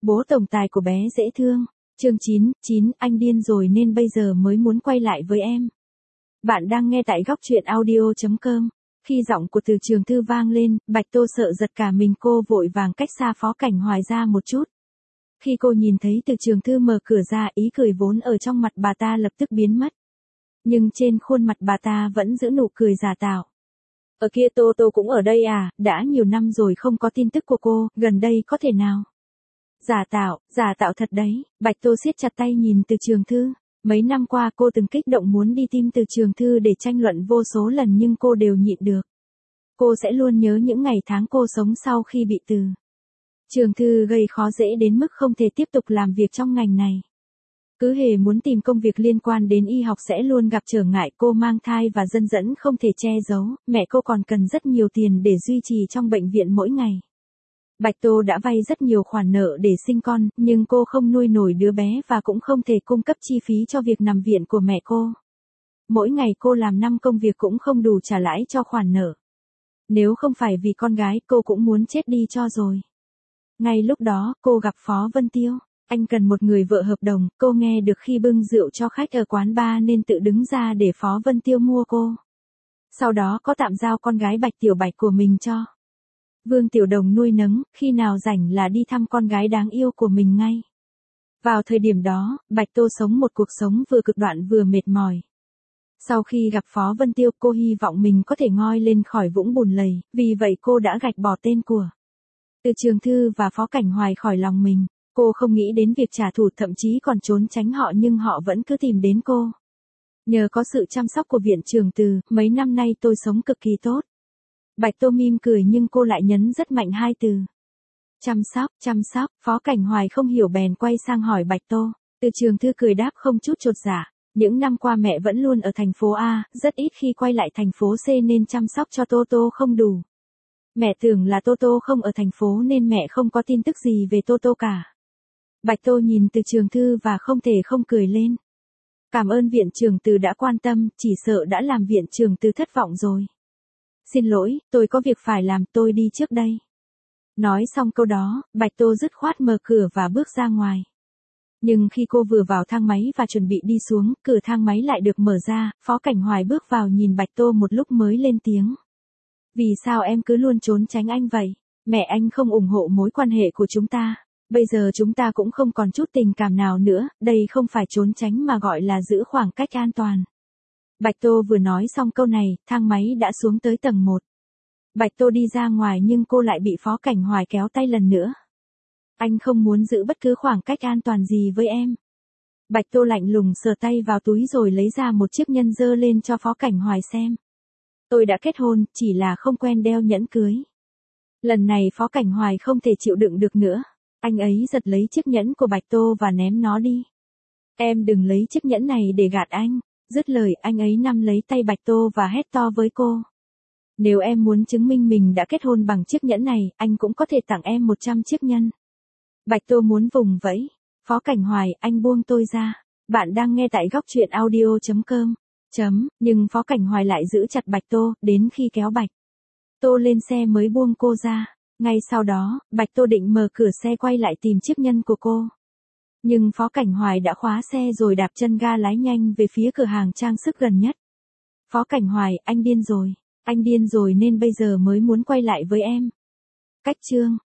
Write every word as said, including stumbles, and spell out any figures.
Bố tổng tài của bé dễ thương. Chương chín, chín, anh điên rồi nên bây giờ mới muốn quay lại với em. Bạn đang nghe tại góc truyện audio.com. Khi giọng của Từ Trường Thư vang lên, Bạch Tô sợ giật cả mình, cô vội vàng cách xa Phó Cảnh Hoài ra một chút. Khi cô nhìn thấy Từ Trường Thư mở cửa ra, ý cười vốn ở trong mặt bà ta lập tức biến mất. Nhưng trên khuôn mặt bà ta vẫn giữ nụ cười giả tạo. Ở kia Tô Tô cũng ở đây à, đã nhiều năm rồi không có tin tức của cô, gần đây có thể nào? Giả tạo, giả tạo thật đấy. Bạch Tô siết chặt tay nhìn Từ Trường Thư. Mấy năm qua cô từng kích động muốn đi tìm Từ Trường Thư để tranh luận vô số lần nhưng cô đều nhịn được. Cô sẽ luôn nhớ những ngày tháng cô sống sau khi bị Từ Trường Thư gây khó dễ đến mức không thể tiếp tục làm việc trong ngành này. Cứ hễ muốn tìm công việc liên quan đến y học sẽ luôn gặp trở ngại, cô mang thai và dần dần không thể che giấu, mẹ cô còn cần rất nhiều tiền để duy trì trong bệnh viện mỗi ngày. Bạch Tô đã vay rất nhiều khoản nợ để sinh con, nhưng cô không nuôi nổi đứa bé và cũng không thể cung cấp chi phí cho việc nằm viện của mẹ cô. Mỗi ngày cô làm năm công việc cũng không đủ trả lãi cho khoản nợ. Nếu không phải vì con gái, cô cũng muốn chết đi cho rồi. Ngay lúc đó, cô gặp Phó Vân Tiêu. Anh cần một người vợ hợp đồng, cô nghe được khi bưng rượu cho khách ở quán bar nên tự đứng ra để Phó Vân Tiêu mua cô. Sau đó có tạm giao con gái Bạch Tiểu Bạch của mình cho Vương Tiểu Đồng nuôi nấng, khi nào rảnh là đi thăm con gái đáng yêu của mình ngay. Vào thời điểm đó, Bạch Tô sống một cuộc sống vừa cực đoan vừa mệt mỏi. Sau khi gặp Phó Vân Tiêu, cô hy vọng mình có thể ngoi lên khỏi vũng bùn lầy, vì vậy cô đã gạch bỏ tên của Từ Trường Thư và Phó Cảnh Hoài khỏi lòng mình. Cô không nghĩ đến việc trả thù, thậm chí còn trốn tránh họ, nhưng họ vẫn cứ tìm đến cô. Nhờ có sự chăm sóc của Viện Trường Từ, mấy năm nay tôi sống cực kỳ tốt. Bạch Tô mỉm cười nhưng cô lại nhấn rất mạnh hai từ. Chăm sóc, chăm sóc. Phó Cảnh Hoài không hiểu bèn quay sang hỏi Bạch Tô. Từ Trường Thư cười đáp không chút chột dạ. Những năm qua mẹ vẫn luôn ở thành phố A, rất ít khi quay lại thành phố C nên chăm sóc cho Tô Tô không đủ. Mẹ tưởng là Tô Tô không ở thành phố nên mẹ không có tin tức gì về Tô Tô cả. Bạch Tô nhìn Từ Trường Thư và không thể không cười lên. Cảm ơn Viện Trường Từ đã quan tâm, chỉ sợ đã làm Viện Trường Từ thất vọng rồi. Xin lỗi, tôi có việc phải làm, tôi đi trước đây. Nói xong câu đó, Bạch Tô dứt khoát mở cửa và bước ra ngoài. Nhưng khi cô vừa vào thang máy và chuẩn bị đi xuống, cửa thang máy lại được mở ra, Phó Cảnh Hoài bước vào nhìn Bạch Tô một lúc mới lên tiếng. Vì sao em cứ luôn trốn tránh anh vậy? Mẹ anh không ủng hộ mối quan hệ của chúng ta. Bây giờ chúng ta cũng không còn chút tình cảm nào nữa, đây không phải trốn tránh mà gọi là giữ khoảng cách an toàn. Bạch Tô vừa nói xong câu này, thang máy đã xuống tới tầng một. Bạch Tô đi ra ngoài nhưng cô lại bị Phó Cảnh Hoài kéo tay lần nữa. Anh không muốn giữ bất cứ khoảng cách an toàn gì với em. Bạch Tô lạnh lùng sờ tay vào túi rồi lấy ra một chiếc nhẫn giơ lên cho Phó Cảnh Hoài xem. Tôi đã kết hôn, chỉ là không quen đeo nhẫn cưới. Lần này Phó Cảnh Hoài không thể chịu đựng được nữa. Anh ấy giật lấy chiếc nhẫn của Bạch Tô và ném nó đi. Em đừng lấy chiếc nhẫn này để gạt anh. Dứt lời, anh ấy nắm lấy tay Bạch Tô và hét to với cô. Nếu em muốn chứng minh mình đã kết hôn bằng chiếc nhẫn này, anh cũng có thể tặng em một trăm chiếc nhẫn. Bạch Tô muốn vùng vẫy. Phó Cảnh Hoài, anh buông tôi ra. Bạn đang nghe tại góc truyện audio.com. Chấm, nhưng Phó Cảnh Hoài lại giữ chặt Bạch Tô, đến khi kéo Bạch Tô lên xe mới buông cô ra. Ngay sau đó, Bạch Tô định mở cửa xe quay lại tìm chiếc nhẫn của cô. Nhưng Phó Cảnh Hoài đã khóa xe rồi đạp chân ga lái nhanh về phía cửa hàng trang sức gần nhất. Phó Cảnh Hoài, anh điên rồi. Anh điên rồi nên bây giờ mới muốn quay lại với em. Cách chương